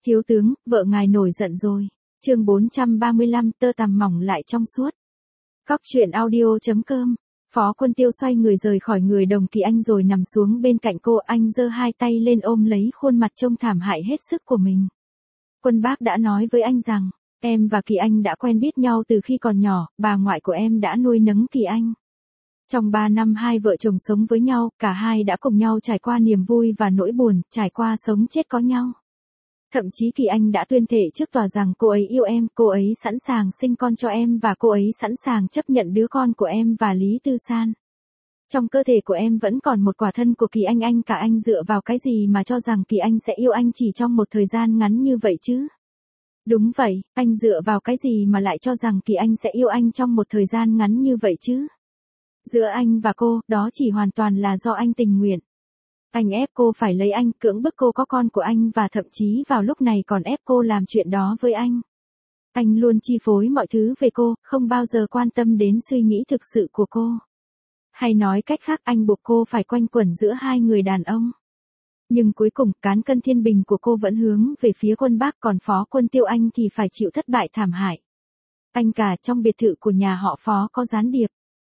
Thiếu tướng, vợ ngài nổi giận rồi. Chương 435, tơ tằm mỏng lại trong suốt. Cóc truyện audio.com. Phó Quân Tiêu xoay người rời khỏi người Đồng Kỳ Anh rồi nằm xuống bên cạnh cô, anh giơ hai tay lên ôm lấy khuôn mặt trông thảm hại hết sức của mình. Quân bác đã nói với anh rằng, em và Kỳ Anh đã quen biết nhau từ khi còn nhỏ, bà ngoại của em đã nuôi nấng Kỳ Anh. Trong 3 năm hai vợ chồng sống với nhau, cả hai đã cùng nhau trải qua niềm vui và nỗi buồn, trải qua sống chết có nhau. Thậm chí Kỳ Anh đã tuyên thệ trước tòa rằng cô ấy yêu em, cô ấy sẵn sàng sinh con cho em và cô ấy sẵn sàng chấp nhận đứa con của em và Lý Tư San. Trong cơ thể của em vẫn còn một quả thân của Kỳ Anh cả anh dựa vào cái gì mà cho rằng Kỳ Anh sẽ yêu anh chỉ trong một thời gian ngắn như vậy chứ? Đúng vậy, anh dựa vào cái gì mà lại cho rằng Kỳ Anh sẽ yêu anh trong một thời gian ngắn như vậy chứ? Giữa anh và cô, đó chỉ hoàn toàn là do anh tình nguyện. Anh ép cô phải lấy anh, cưỡng bức cô có con của anh và thậm chí vào lúc này còn ép cô làm chuyện đó với anh. Anh luôn chi phối mọi thứ về cô, không bao giờ quan tâm đến suy nghĩ thực sự của cô. Hay nói cách khác, anh buộc cô phải quanh quẩn giữa hai người đàn ông. Nhưng cuối cùng, cán cân thiên bình của cô vẫn hướng về phía Quân Bác, còn Phó Quân Tiêu anh thì phải chịu thất bại thảm hại. Anh cả, trong biệt thự của nhà họ Phó có gián điệp.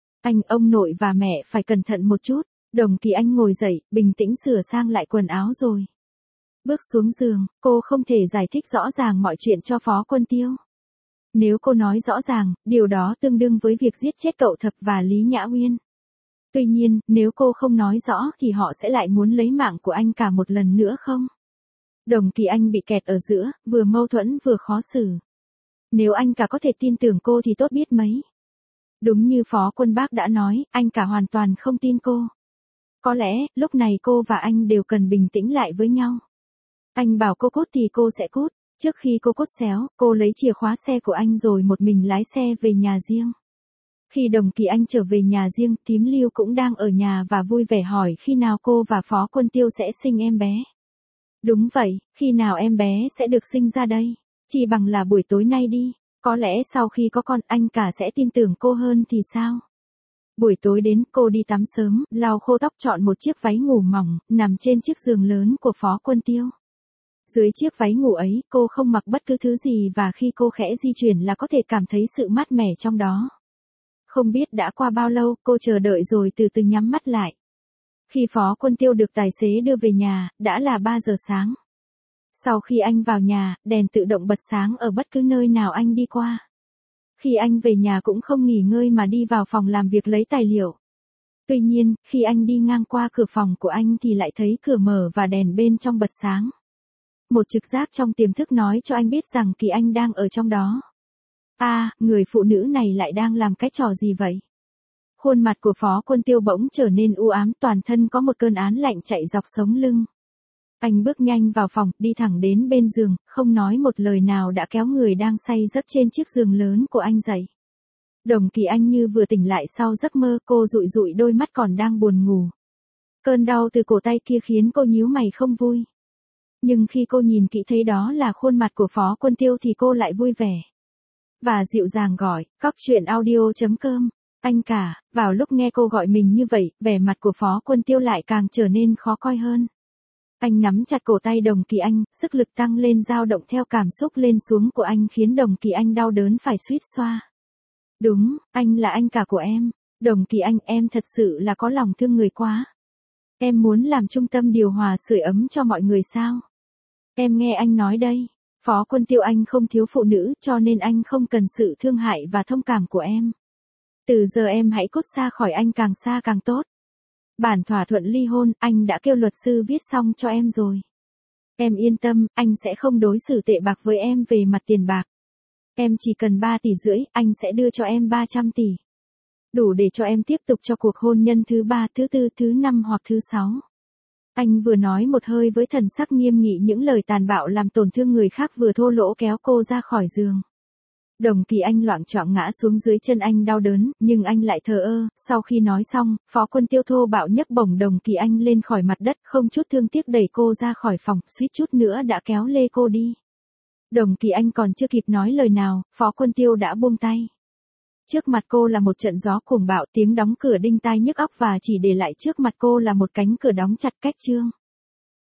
Ông nội và mẹ phải cẩn thận một chút. Đồng Kỳ Anh ngồi dậy, bình tĩnh sửa sang lại quần áo rồi bước xuống giường, cô không thể giải thích rõ ràng mọi chuyện cho Phó Quân Tiêu. Nếu cô nói rõ ràng, điều đó tương đương với việc giết chết cậu Thập và Lý Nhã Uyên. Tuy nhiên, nếu cô không nói rõ thì họ sẽ lại muốn lấy mạng của anh cả một lần nữa không? Đồng Kỳ Anh bị kẹt ở giữa, vừa mâu thuẫn vừa khó xử. Nếu anh cả có thể tin tưởng cô thì tốt biết mấy. Đúng như Phó Quân Bác đã nói, anh cả hoàn toàn không tin cô. Có lẽ, lúc này cô và anh đều cần bình tĩnh lại với nhau. Anh bảo cô cút thì cô sẽ cút. Trước khi cô cút xéo, cô lấy chìa khóa xe của anh rồi một mình lái xe về nhà riêng. Khi Đồng Kỳ Anh trở về nhà riêng, thím Lưu cũng đang ở nhà và vui vẻ hỏi khi nào cô và Phó Quân Tiêu sẽ sinh em bé. Đúng vậy, khi nào em bé sẽ được sinh ra đây? Chỉ bằng là buổi tối nay đi. Có lẽ sau khi có con, anh cả sẽ tin tưởng cô hơn thì sao? Buổi tối đến, cô đi tắm sớm, lau khô tóc, chọn một chiếc váy ngủ mỏng, nằm trên chiếc giường lớn của Phó Quân Tiêu. Dưới chiếc váy ngủ ấy, cô không mặc bất cứ thứ gì và khi cô khẽ di chuyển là có thể cảm thấy sự mát mẻ trong đó. Không biết đã qua bao lâu, cô chờ đợi rồi từ từ nhắm mắt lại. Khi Phó Quân Tiêu được tài xế đưa về nhà, đã là 3 giờ sáng. Sau khi anh vào nhà, đèn tự động bật sáng ở bất cứ nơi nào anh đi qua. Khi anh về nhà cũng không nghỉ ngơi mà đi vào phòng làm việc lấy tài liệu. Tuy nhiên, khi anh đi ngang qua cửa phòng của anh thì lại thấy cửa mở và đèn bên trong bật sáng. Một trực giác trong tiềm thức nói cho anh biết rằng Kỳ Anh đang ở trong đó. Người phụ nữ này lại đang làm cái trò gì vậy? Khuôn mặt của Phó Quân Tiêu bỗng trở nên u ám, toàn thân có một cơn án lạnh chạy dọc sống lưng. Anh bước nhanh vào phòng, đi thẳng đến bên giường, không nói một lời nào đã kéo người đang say giấc trên chiếc giường lớn của anh dậy. Đồng Kỳ Anh như vừa tỉnh lại sau giấc mơ, cô dụi dụi đôi mắt còn đang buồn ngủ. Cơn đau từ cổ tay kia khiến cô nhíu mày không vui. Nhưng khi cô nhìn kỹ thấy đó là khuôn mặt của Phó Quân Tiêu thì cô lại vui vẻ. Và dịu dàng gọi, cóc truyện audio.com. Anh cả, vào lúc nghe cô gọi mình như vậy, vẻ mặt của Phó Quân Tiêu lại càng trở nên khó coi hơn. Anh nắm chặt cổ tay Đồng Kỳ Anh, sức lực tăng lên dao động theo cảm xúc lên xuống của anh khiến Đồng Kỳ Anh đau đớn phải suýt xoa. Đúng, anh là anh cả của em. Đồng Kỳ Anh, em thật sự là có lòng thương người quá. Em muốn làm trung tâm điều hòa sưởi ấm cho mọi người sao? Em nghe anh nói đây. Phó Quân Tiêu, anh không thiếu phụ nữ cho nên anh không cần sự thương hại và thông cảm của em. Từ giờ em hãy cút xa khỏi anh, càng xa càng tốt. Bản thỏa thuận ly hôn, anh đã kêu luật sư viết xong cho em rồi. Em yên tâm, anh sẽ không đối xử tệ bạc với em về mặt tiền bạc. Em chỉ cần 3,5 tỷ, anh sẽ đưa cho em 300 tỷ. Đủ để cho em tiếp tục cho cuộc hôn nhân thứ 3, thứ 4, thứ 5 hoặc thứ 6. Anh vừa nói một hơi với thần sắc nghiêm nghị, những lời tàn bạo làm tổn thương người khác, vừa thô lỗ kéo cô ra khỏi giường. Đồng Kỳ Anh loạng choạng ngã xuống dưới chân anh đau đớn, nhưng anh lại thờ ơ. Sau khi nói xong, Phó Quân Tiêu thô bạo nhấc bổng Đồng Kỳ Anh lên khỏi mặt đất, không chút thương tiếc đẩy cô ra khỏi phòng, suýt chút nữa đã kéo lê cô đi. Đồng Kỳ Anh còn chưa kịp nói lời nào, Phó Quân Tiêu đã buông tay. Trước mặt cô là một trận gió cuồng bạo, tiếng đóng cửa đinh tai nhức óc và chỉ để lại trước mặt cô là một cánh cửa đóng chặt cách chương.